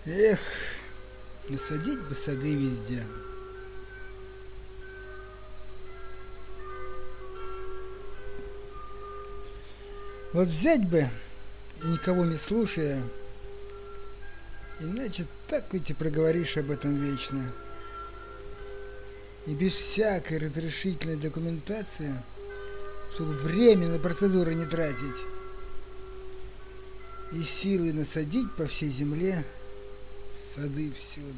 Эх, насадить бы сады везде. Вот взять бы, и никого не слушая, иначе так ведь и проговоришь об этом вечно. И без всякой разрешительной документации, чтобы время на процедуры не тратить, и силы насадить по всей земле сады всюду.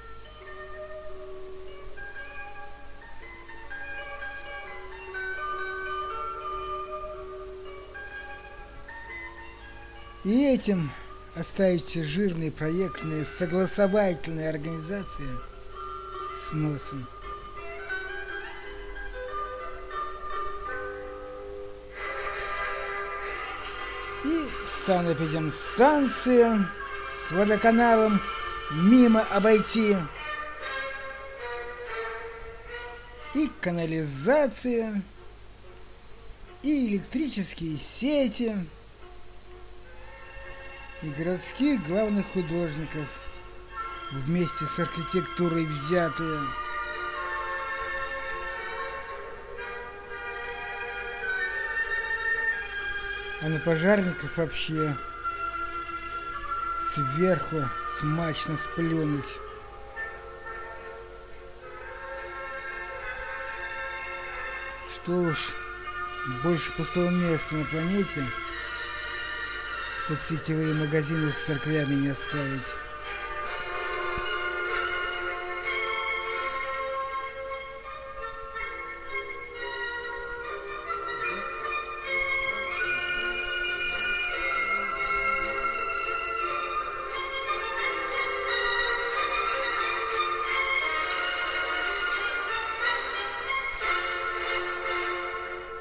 И этим оставить все жирные проектные согласовательные организации с носом. И санэпидемстанция с водоканалом мимо обойти. И канализация, и электрические сети, и городских главных художников, вместе с архитектурой взятые. А на пожарников вообще сверху смачно сплюнуть. Что уж, больше пустого места на планете под сетевые магазины с церквями не оставить.